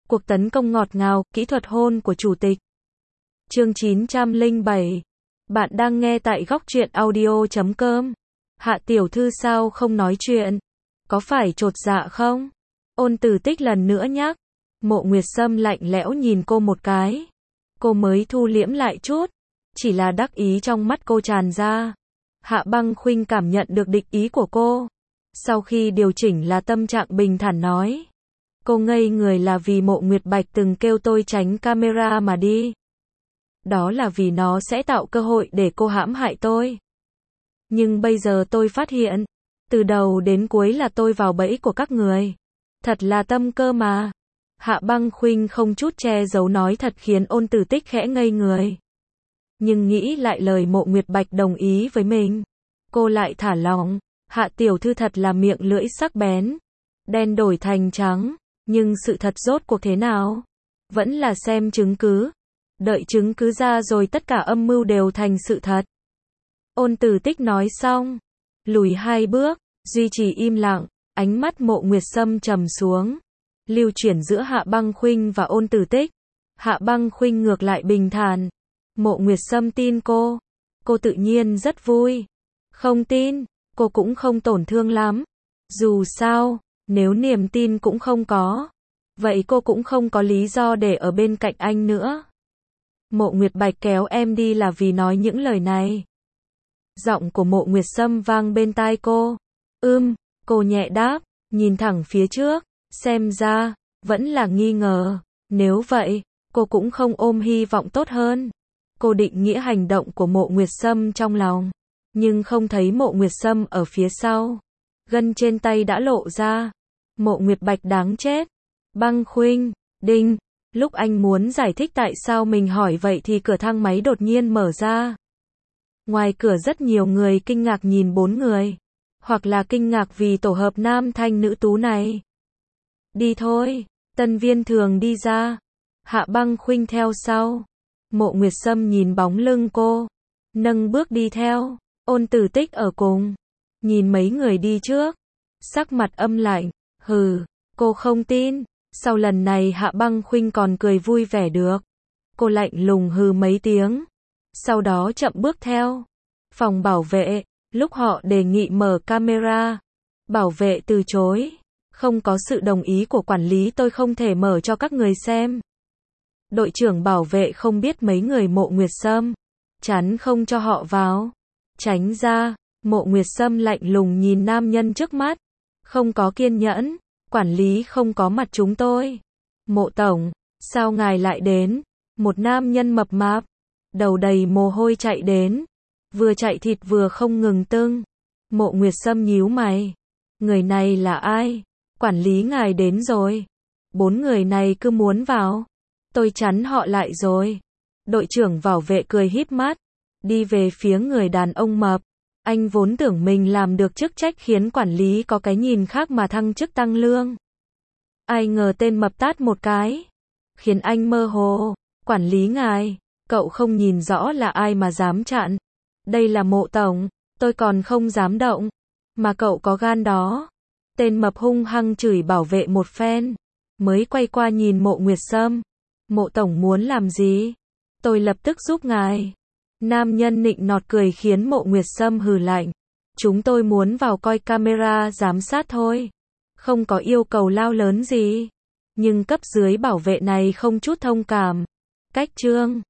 Cuộc tấn công ngọt ngào, kỹ thuật hôn của chủ tịch. Chương 907. Bạn đang nghe tại góc truyện audio.com. Hạ tiểu thư sao không nói chuyện? Có phải chột dạ không? Ôn Tử Tích lần nữa nhắc. Mộ Nguyệt Sâm lạnh lẽo nhìn cô một cái. Cô mới thu liễm lại chút. Chỉ là đắc ý trong mắt cô tràn ra. Hạ Băng Khuynh cảm nhận được địch ý của cô. Sau khi điều chỉnh là tâm trạng bình thản nói. Cô ngây người là vì Mộ Nguyệt Bạch từng kêu tôi tránh camera mà đi. Đó là vì nó sẽ tạo cơ hội để cô hãm hại tôi. Nhưng bây giờ tôi phát hiện, từ đầu đến cuối là tôi vào bẫy của các người. Thật là tâm cơ mà. Hạ Băng Khuynh không chút che giấu nói thật khiến Ôn Tử Tích khẽ ngây người. Nhưng nghĩ lại lời Mộ Nguyệt Bạch đồng ý với mình. Cô lại thả lỏng. Hạ tiểu thư thật là miệng lưỡi sắc bén. Đen đổi thành trắng. Nhưng sự thật rốt cuộc thế nào? Vẫn là xem chứng cứ. Đợi chứng cứ ra rồi tất cả âm mưu đều thành sự thật. Ôn Tử Tích nói xong. Lùi 2 bước. Duy trì im lặng. Ánh mắt Mộ Nguyệt Sâm trầm xuống. Lưu chuyển giữa Hạ Băng Khuynh và Ôn Tử Tích. Hạ Băng Khuynh ngược lại bình thản. Mộ Nguyệt Sâm tin cô. Cô tự nhiên rất vui. Không tin, cô cũng không tổn thương lắm. Dù sao, nếu niềm tin cũng không có, vậy cô cũng không có lý do để ở bên cạnh anh nữa. Mộ Nguyệt Bạch kéo em đi là vì nói những lời này. Giọng của Mộ Nguyệt Sâm vang bên tai cô. Cô nhẹ đáp, nhìn thẳng phía trước, xem ra, vẫn là nghi ngờ. Nếu vậy, cô cũng không ôm hy vọng tốt hơn. Cô định nghĩa hành động của Mộ Nguyệt Sâm trong lòng, nhưng không thấy Mộ Nguyệt Sâm ở phía sau. Gân trên tay đã lộ ra. Mộ Nguyệt Bạch đáng chết. Băng Khuynh, đinh. Lúc anh muốn giải thích tại sao mình hỏi vậy thì cửa thang máy đột nhiên mở ra. Ngoài cửa rất nhiều người kinh ngạc nhìn 4 người. Hoặc là kinh ngạc vì tổ hợp nam thanh nữ tú này. Đi thôi. Tân Viên Thường đi ra. Hạ Băng Khuynh theo sau. Mộ Nguyệt Sâm nhìn bóng lưng cô. Nâng bước đi theo. Ôn Tử Tích ở cùng. Nhìn mấy người đi trước. Sắc mặt âm lạnh. Hừ, cô không tin. Sau lần này Hạ Băng Khuynh còn cười vui vẻ được. Cô lạnh lùng hừ mấy tiếng. Sau đó chậm bước theo. Phòng bảo vệ. Lúc họ đề nghị mở camera. Bảo vệ từ chối. Không có sự đồng ý của quản lý tôi không thể mở cho các người xem. Đội trưởng bảo vệ không biết mấy người Mộ Nguyệt Sâm. Chắn không cho họ vào. Tránh ra. Mộ Nguyệt Sâm lạnh lùng nhìn nam nhân trước mắt. Không có kiên nhẫn. Quản lý không có mặt chúng tôi. Mộ tổng, sao ngài lại đến? Một nam nhân mập mạp, đầu đầy mồ hôi chạy đến. Vừa chạy thịt vừa không ngừng tưng. Mộ Nguyệt Sâm nhíu mày. Người này là ai? Quản lý ngài đến rồi. 4 người này cứ muốn vào. Tôi chắn họ lại rồi. Đội trưởng bảo vệ cười híp mắt. Đi về phía người đàn ông mập. Anh vốn tưởng mình làm được chức trách khiến quản lý có cái nhìn khác mà thăng chức tăng lương. Ai ngờ tên mập tát một cái. Khiến anh mơ hồ. Quản lý ngài, cậu không nhìn rõ là ai mà dám chặn. Đây là Mộ tổng, tôi còn không dám động. Mà cậu có gan đó. Tên mập hung hăng chửi bảo vệ một phen. Mới quay qua nhìn Mộ Nguyệt Sâm. Mộ tổng muốn làm gì? Tôi lập tức giúp ngài. Nam nhân nịnh nọt cười khiến Mộ Nguyệt Sâm hừ lạnh. Chúng tôi muốn vào coi camera giám sát thôi. Không có yêu cầu lao lớn gì. Nhưng cấp dưới bảo vệ này không chút thông cảm. Cách trương.